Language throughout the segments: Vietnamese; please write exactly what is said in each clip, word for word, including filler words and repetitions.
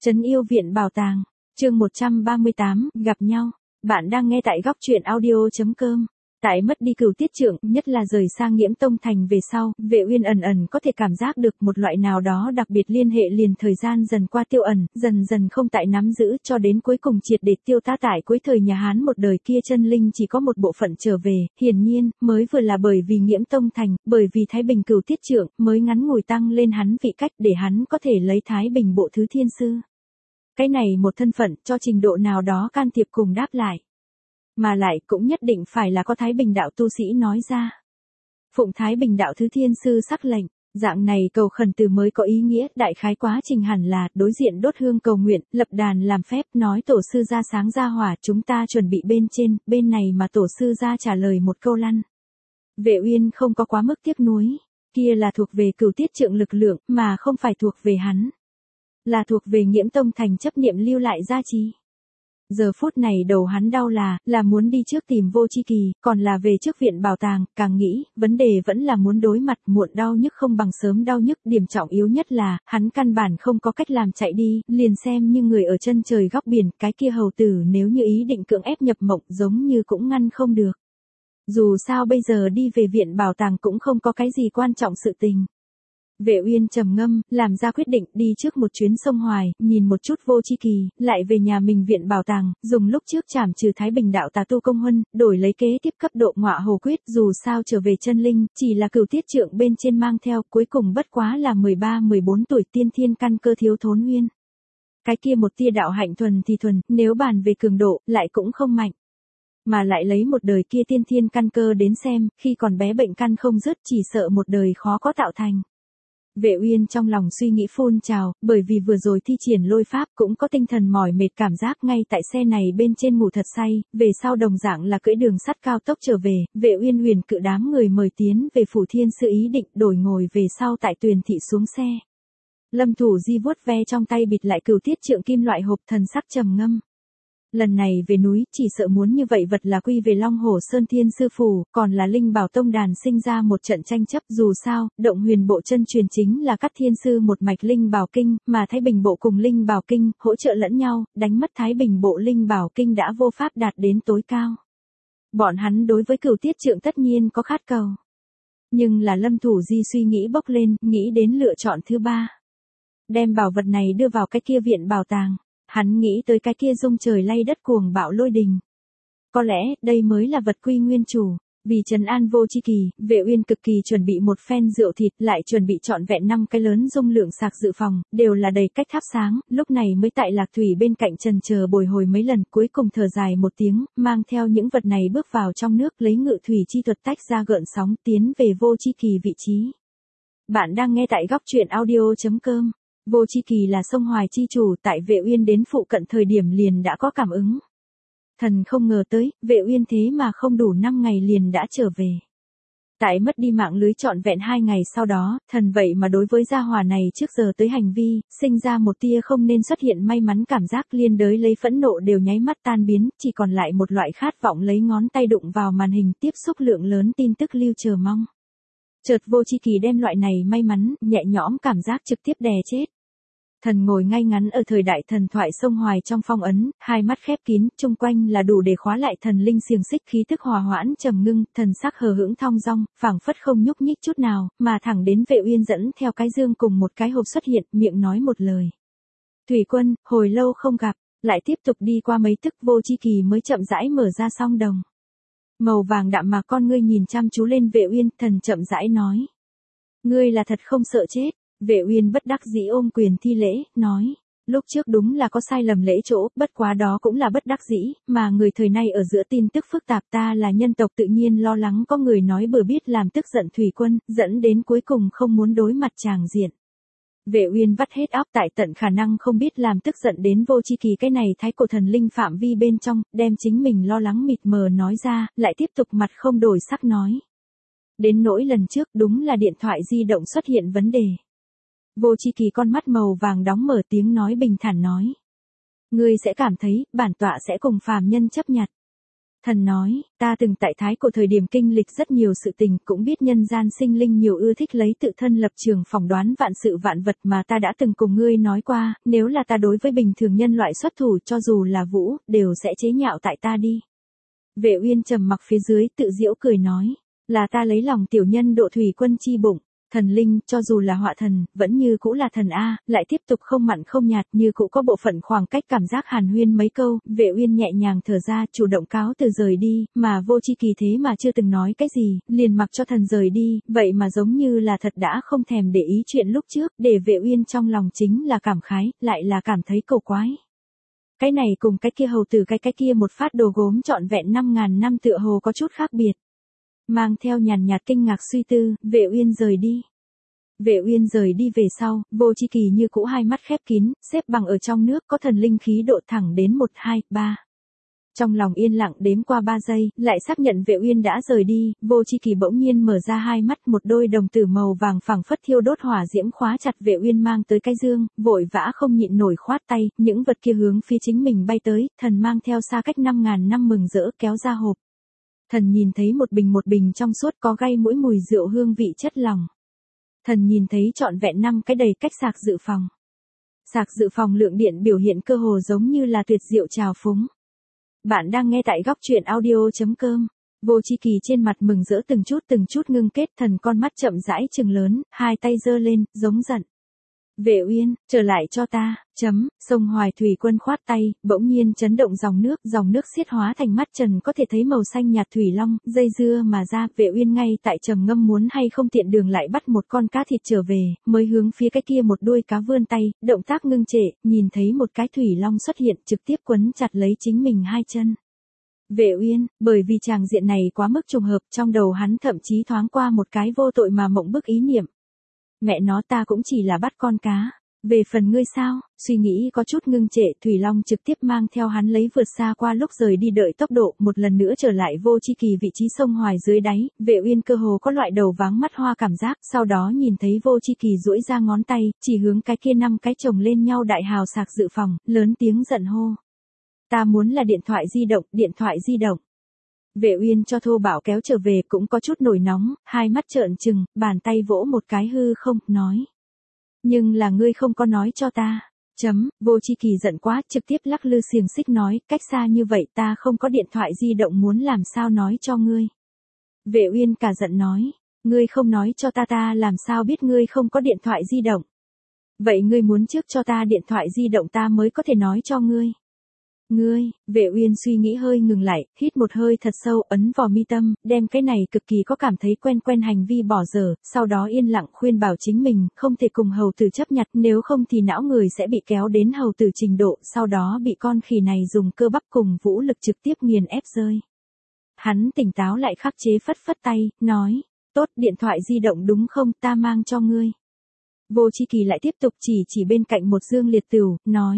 Trấn Yêu Viện Bảo Tàng, chương một trăm ba mươi tám, gặp nhau. Bạn đang nghe tại góc truyện audio chấm com. Tại mất đi Cửu Tiết Trượng, nhất là rời sang Nghiễm Tông Thành về sau, Vệ Uyên ẩn ẩn có thể cảm giác được một loại nào đó đặc biệt liên hệ liền thời gian dần qua tiêu ẩn, dần dần không tại nắm giữ cho đến cuối cùng triệt để tiêu tá tại cuối thời nhà Hán một đời kia chân linh chỉ có một bộ phận trở về, hiển nhiên, mới vừa là bởi vì Nghiễm Tông Thành, bởi vì Thái Bình Cửu Tiết Trượng, mới ngắn ngủi tăng lên hắn vị cách để hắn có thể lấy Thái Bình bộ thứ thiên sư. Cái này một thân phận cho trình độ nào đó can thiệp cùng đáp lại. Mà lại cũng nhất định phải là có Thái Bình đạo tu sĩ nói ra. Phụng Thái Bình đạo thứ thiên sư sắc lệnh, dạng này cầu khẩn từ mới có ý nghĩa, đại khái quá trình hẳn là đối diện đốt hương cầu nguyện, lập đàn làm phép, nói tổ sư ra sáng ra hỏa, chúng ta chuẩn bị bên trên, bên này mà tổ sư ra trả lời một câu lăn. Vệ Uyên không có quá mức tiếc nuối, kia là thuộc về Cửu Tiết Trượng lực lượng, mà không phải thuộc về hắn. Là thuộc về Nghiễm Tông Thành chấp niệm lưu lại gia trì. Giờ phút này đầu hắn đau là, là muốn đi trước tìm Vô Chi Kỳ, còn là về trước viện bảo tàng, càng nghĩ, vấn đề vẫn là muốn đối mặt, muộn đau nhức không bằng sớm đau nhức, điểm trọng yếu nhất là, hắn căn bản không có cách làm chạy đi, liền xem như người ở chân trời góc biển, cái kia hầu tử nếu như ý định cưỡng ép nhập mộng giống như cũng ngăn không được. Dù sao bây giờ đi về viện bảo tàng cũng không có cái gì quan trọng sự tình. Vệ Uyên trầm ngâm, làm ra quyết định đi trước một chuyến sông Hoài, nhìn một chút Vô Chi Kỳ, lại về nhà mình viện bảo tàng, dùng lúc trước trảm trừ Thái Bình đạo tà tu công huân, đổi lấy kế tiếp cấp độ ngọa hồ quyết, dù sao trở về chân linh, chỉ là Cửu Tiết Trượng bên trên mang theo, cuối cùng bất quá là mười ba mười bốn tuổi tiên thiên căn cơ thiếu thốn nguyên. Cái kia một tia đạo hạnh thuần thì thuần, nếu bàn về cường độ, lại cũng không mạnh. Mà lại lấy một đời kia tiên thiên căn cơ đến xem, khi còn bé bệnh căn không dứt, chỉ sợ một đời khó có tạo thành. Vệ Uyên trong lòng suy nghĩ phun trào, bởi vì vừa rồi thi triển lôi pháp cũng có tinh thần mỏi mệt cảm giác ngay tại xe này bên trên ngủ thật say, về sau đồng dạng là cưỡi đường sắt cao tốc trở về, Vệ Uyên huyền cự đám người mời tiến về phủ thiên sư ý định đổi ngồi về sau tại Tuyền thị xuống xe. Lâm Thủ Di vuốt ve trong tay bịt lại Cửu Tiết Trượng kim loại hộp, thần sắc trầm ngâm. Lần này về núi, chỉ sợ muốn như vậy vật là quy về Long Hồ Sơn Thiên Sư Phủ, còn là Linh Bảo Tông đàn sinh ra một trận tranh chấp, dù sao, động huyền bộ chân truyền chính là các thiên sư một mạch Linh Bảo Kinh, mà Thái Bình bộ cùng Linh Bảo Kinh, hỗ trợ lẫn nhau, đánh mất Thái Bình bộ Linh Bảo Kinh đã vô pháp đạt đến tối cao. Bọn hắn đối với Cửu Tiết Trượng tất nhiên có khát cầu. Nhưng là Lâm Thủ Di suy nghĩ bốc lên, nghĩ đến lựa chọn thứ ba. Đem bảo vật này đưa vào cái kia viện bảo tàng. Hắn nghĩ tới cái kia rung trời lay đất cuồng bạo lôi đình. Có lẽ, đây mới là vật quy nguyên chủ. Vì trấn an Vô Chi Kỳ, Vệ Uyên cực kỳ chuẩn bị một phen rượu thịt, lại chuẩn bị trọn vẹn năm cái lớn dung lượng sạc dự phòng, đều là đầy cách thắp sáng, lúc này mới tại Lạc Thủy bên cạnh trần chờ bồi hồi mấy lần, cuối cùng thở dài một tiếng, mang theo những vật này bước vào trong nước, lấy ngự thủy chi thuật tách ra gợn sóng, tiến về Vô Chi Kỳ vị trí. Bạn đang nghe tại góc truyện audio chấm com. Vô Chi Kỳ là sông Hoài chi chủ, tại Vệ Uyên đến phụ cận thời điểm liền đã có cảm ứng. Thần không ngờ tới, Vệ Uyên thế mà không đủ năm ngày liền đã trở về. Tại mất đi mạng lưới trọn vẹn hai ngày sau đó, thần vậy mà đối với gia hỏa này trước giờ tới hành vi, sinh ra một tia không nên xuất hiện may mắn cảm giác, liên đới lấy phẫn nộ đều nháy mắt tan biến, chỉ còn lại một loại khát vọng lấy ngón tay đụng vào màn hình tiếp xúc lượng lớn tin tức lưu chờ mong. Chợt Vô Chi Kỳ đem loại này may mắn, nhẹ nhõm cảm giác trực tiếp đè chết. Thần ngồi ngay ngắn ở thời đại thần thoại sông Hoài trong phong ấn, hai mắt khép kín, chung quanh là đủ để khóa lại thần linh xiềng xích, khí tức hòa hoãn trầm ngưng, thần sắc hờ hững thong dong, phảng phất không nhúc nhích chút nào, mà thẳng đến Vệ Uyên dẫn theo cái dương cùng một cái hộp xuất hiện, miệng nói một lời. Thủy Quân, hồi lâu không gặp, lại tiếp tục đi qua mấy tức, Vô Chi Kỳ mới chậm rãi mở ra song đồng. Màu vàng đạm mà con ngươi nhìn chăm chú lên Vệ Uyên, thần chậm rãi nói. Ngươi là thật không sợ chết. Vệ Uyên bất đắc dĩ ôm quyền thi lễ, nói. Lúc trước đúng là có sai lầm lễ chỗ, bất quá đó cũng là bất đắc dĩ, mà người thời nay ở giữa tin tức phức tạp, ta là nhân tộc tự nhiên lo lắng có người nói bừa biết làm tức giận Thủy Quân, dẫn đến cuối cùng không muốn đối mặt tràng diện. Vệ Uyên vắt hết óc, tại tận khả năng không biết làm tức giận đến Vô Chi Kỳ cái này thái cổ thần linh phạm vi bên trong, đem chính mình lo lắng mịt mờ nói ra, lại tiếp tục mặt không đổi sắc nói. Đến nỗi lần trước đúng là điện thoại di động xuất hiện vấn đề. Vô Chi Kỳ con mắt màu vàng đóng mở, tiếng nói bình thản nói. Ngươi sẽ cảm thấy, bản tọa sẽ cùng phàm nhân chấp nhặt. Thần nói, ta từng tại Thái Cổ thời điểm kinh lịch rất nhiều sự tình, cũng biết nhân gian sinh linh nhiều ưa thích lấy tự thân lập trường phỏng đoán vạn sự vạn vật mà ta đã từng cùng ngươi nói qua, nếu là ta đối với bình thường nhân loại xuất thủ cho dù là vũ, đều sẽ chế nhạo tại ta đi. Vệ Uyên trầm mặc phía dưới tự giễu cười nói, là ta lấy lòng tiểu nhân độ thủy quân chi bụng. Thần linh, cho dù là họa thần, vẫn như cũ là thần A, lại tiếp tục không mặn không nhạt như cũ có bộ phận khoảng cách cảm giác hàn huyên mấy câu, Vệ Uyên nhẹ nhàng thở ra chủ động cáo từ rời đi, mà Vô Chi Kỳ thế mà chưa từng nói cái gì, liền mặc cho thần rời đi, vậy mà giống như là thật đã không thèm để ý chuyện lúc trước, để Vệ Uyên trong lòng chính là cảm khái, lại là cảm thấy cầu quái. Cái này cùng cái kia hầu tử cái cái kia một phát đồ gốm trọn vẹn năm ngàn năm tựa hồ có chút khác biệt. Mang theo nhàn nhạt kinh ngạc suy tư, Vệ Uyên rời đi. Vệ Uyên rời đi về sau, Vô Chi Kỳ như cũ hai mắt khép kín, xếp bằng ở trong nước có thần linh khí độ thẳng đến một, hai, ba. Trong lòng yên lặng đếm qua ba giây, lại xác nhận Vệ Uyên đã rời đi, Vô Chi Kỳ bỗng nhiên mở ra hai mắt, một đôi đồng tử màu vàng phẳng phất thiêu đốt hỏa diễm khóa chặt Vệ Uyên mang tới cái dương, vội vã không nhịn nổi khoát tay, những vật kia hướng phía chính mình bay tới, thần mang theo xa cách năm ngàn năm mừng rỡ kéo ra hộp. Thần nhìn thấy một bình một bình trong suốt có gây mũi mùi rượu hương vị chất lỏng. Thần nhìn thấy trọn vẹn năm cái đầy cách sạc dự phòng. Sạc dự phòng lượng điện biểu hiện cơ hồ giống như là tuyệt diệu trào phúng. Bạn đang nghe tại góc truyện audio chấm com. Vô Chi Kỳ trên mặt mừng rỡ từng chút từng chút ngưng kết, thần con mắt chậm rãi trừng lớn, hai tay giơ lên, giống giận. Vệ Uyên, trở lại cho ta, chấm, sông Hoài Thủy Quân khoát tay, bỗng nhiên chấn động dòng nước, dòng nước xiết hóa thành mắt trần có thể thấy màu xanh nhạt thủy long, dây dưa mà ra, Vệ Uyên ngay tại trầm ngâm muốn hay không tiện đường lại bắt một con cá thịt trở về, mới hướng phía cái kia một đuôi cá vươn tay, động tác ngưng trệ, nhìn thấy một cái thủy long xuất hiện, trực tiếp quấn chặt lấy chính mình hai chân. Vệ Uyên, bởi vì tràng diện này quá mức trùng hợp, trong đầu hắn thậm chí thoáng qua một cái vô tội mà mộng bức ý niệm. Mẹ nó, ta cũng chỉ là bắt con cá. Về phần ngươi sao, suy nghĩ có chút ngưng trệ, Thủy Long trực tiếp mang theo hắn lấy vượt xa qua lúc rời đi đợi tốc độ, một lần nữa trở lại Vô Chi Kỳ vị trí sông Hoài dưới đáy, Vệ Uyên cơ hồ có loại đầu váng mắt hoa cảm giác, sau đó nhìn thấy Vô Chi Kỳ duỗi ra ngón tay, chỉ hướng cái kia năm cái chồng lên nhau đại hào sạc dự phòng, lớn tiếng giận hô. Ta muốn là điện thoại di động, điện thoại di động. Vệ Uyên cho thô bảo kéo trở về cũng có chút nổi nóng, hai mắt trợn trừng, bàn tay vỗ một cái hư không, nói. Nhưng là ngươi không có nói cho ta. Chấm, Vô Chi Kỳ giận quá, trực tiếp lắc lư xiềng xích nói, cách xa như vậy ta không có điện thoại di động muốn làm sao nói cho ngươi. Vệ Uyên cả giận nói, ngươi không nói cho ta ta làm sao biết ngươi không có điện thoại di động. Vậy ngươi muốn trước cho ta điện thoại di động ta mới có thể nói cho ngươi. Ngươi, Vệ Uyên suy nghĩ hơi ngừng lại, hít một hơi thật sâu, ấn vào mi tâm, đem cái này cực kỳ có cảm thấy quen quen hành vi bỏ dở, sau đó yên lặng khuyên bảo chính mình, không thể cùng hầu tử chấp nhặt, nếu không thì não người sẽ bị kéo đến hầu tử trình độ, sau đó bị con khỉ này dùng cơ bắp cùng vũ lực trực tiếp nghiền ép rơi. Hắn tỉnh táo lại khắc chế phất phất tay, nói, tốt, điện thoại di động đúng không, ta mang cho ngươi. Vô Chi Kỳ lại tiếp tục chỉ chỉ bên cạnh một dương liệt tửu, nói.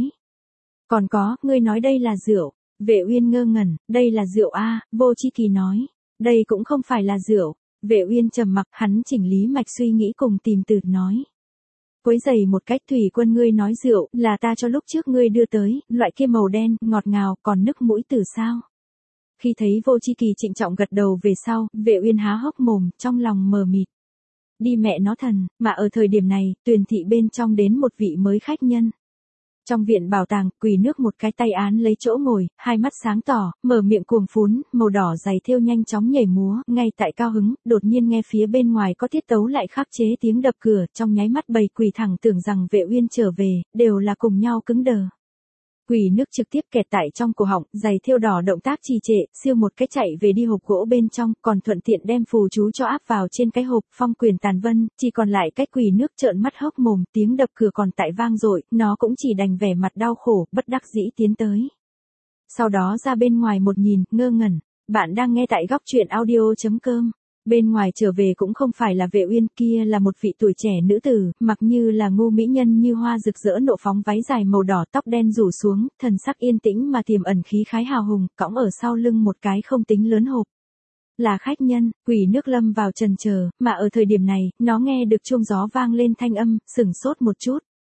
Còn có, ngươi nói đây là rượu. Vệ Uyên ngơ ngẩn, đây là rượu a, Vô Chi Kỳ nói. Đây cũng không phải là rượu. Vệ Uyên trầm mặc, hắn chỉnh lý mạch suy nghĩ cùng tìm từ, nói. Quấy giày một cách, Thủy Quân ngươi nói rượu, là ta cho lúc trước ngươi đưa tới, loại kia màu đen, ngọt ngào, còn nức mũi từ sao. Khi thấy Vô Chi Kỳ trịnh trọng gật đầu về sau, Vệ Uyên há hốc mồm, trong lòng mờ mịt. Đi mẹ nó thần, mà ở thời điểm này, Tuyền thị bên trong đến một vị mới khách nhân. Trong viện bảo tàng, Quỳ Nước một cái tay án lấy chỗ ngồi, hai mắt sáng tỏ, mở miệng cuồng phún, màu đỏ dày thêu nhanh chóng nhảy múa, ngay tại cao hứng, đột nhiên nghe phía bên ngoài có tiết tấu lại khắc chế tiếng đập cửa, trong nháy mắt bầy quỳ thẳng tưởng rằng Vệ Uyên trở về, đều là cùng nhau cứng đờ. Quỳ Nước trực tiếp kẹt tại trong cổ họng, giày thêu đỏ động tác trì trệ, siêu một cái chạy về đi hộp gỗ bên trong, còn thuận tiện đem phù chú cho áp vào trên cái hộp, phong quyền tàn vân, chỉ còn lại cái Quỳ Nước trợn mắt hốc mồm, tiếng đập cửa còn tại vang dội, nó cũng chỉ đành vẻ mặt đau khổ, bất đắc dĩ tiến tới. Sau đó ra bên ngoài một nhìn, ngơ ngẩn, bạn đang nghe tại góc truyện audio chấm com. Bên ngoài trở về cũng không phải là Vệ Uyên, kia là một vị tuổi trẻ nữ tử, mặc như là ngô mỹ nhân như hoa rực rỡ nộ phóng váy dài màu đỏ, tóc đen rủ xuống, thần sắc yên tĩnh mà tiềm ẩn khí khái hào hùng, cõng ở sau lưng một cái không tính lớn hộp. Là khách nhân, Quỳ Nước lâm vào trần chờ, mà ở thời điểm này, nó nghe được chuông gió vang lên thanh âm, sửng sốt một chút.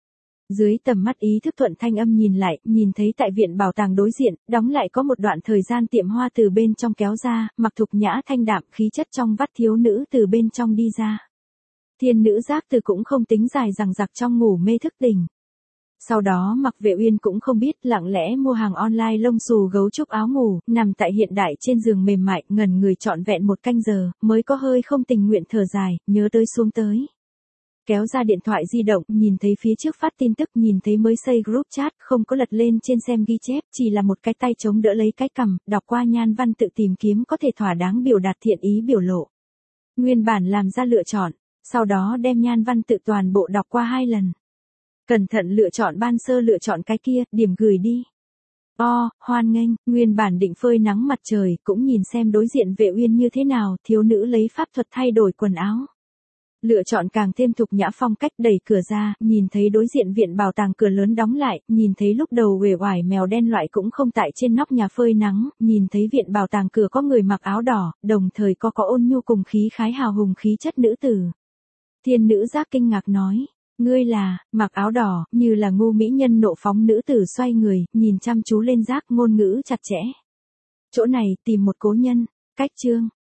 Dưới tầm mắt ý thức thuận thanh âm nhìn lại, nhìn thấy tại viện bảo tàng đối diện, đóng lại có một đoạn thời gian tiệm hoa từ bên trong kéo ra, mặc thục nhã thanh đạm khí chất trong vắt thiếu nữ từ bên trong đi ra. Thiên nữ giác từ cũng không tính dài rằng giặc trong ngủ mê thức tỉnh. Sau đó Mặc Vệ Uyên cũng không biết, lặng lẽ mua hàng online lông xù gấu trúc áo ngủ, nằm tại hiện đại trên giường mềm mại, ngẩn người trọn vẹn một canh giờ, mới có hơi không tình nguyện thở dài, nhớ tới xuống tới. Kéo ra điện thoại di động, nhìn thấy phía trước phát tin tức, nhìn thấy mới xây group chat, không có lật lên trên xem ghi chép, chỉ là một cái tay chống đỡ lấy cái cằm, đọc qua nhan văn tự tìm kiếm có thể thỏa đáng biểu đạt thiện ý biểu lộ. Nguyên bản làm ra lựa chọn, sau đó đem nhan văn tự toàn bộ đọc qua hai lần. Cẩn thận lựa chọn ban sơ lựa chọn cái kia, điểm gửi đi. O, hoan nghênh, nguyên bản định phơi nắng mặt trời, cũng nhìn xem đối diện Vệ Uyên như thế nào, thiếu nữ lấy pháp thuật thay đổi quần áo. Lựa chọn càng thêm thục nhã phong cách, đẩy cửa ra, nhìn thấy đối diện viện bảo tàng cửa lớn đóng lại, nhìn thấy lúc đầu uể oải mèo đen loại cũng không tại trên nóc nhà phơi nắng, nhìn thấy viện bảo tàng cửa có người mặc áo đỏ, đồng thời có có ôn nhu cùng khí khái hào hùng khí chất nữ tử. Thiên nữ giác kinh ngạc nói, ngươi là, mặc áo đỏ, như là ngu mỹ nhân nộ phóng nữ tử xoay người, nhìn chăm chú lên giác, ngôn ngữ chặt chẽ. Chỗ này, tìm một cố nhân, cách chương.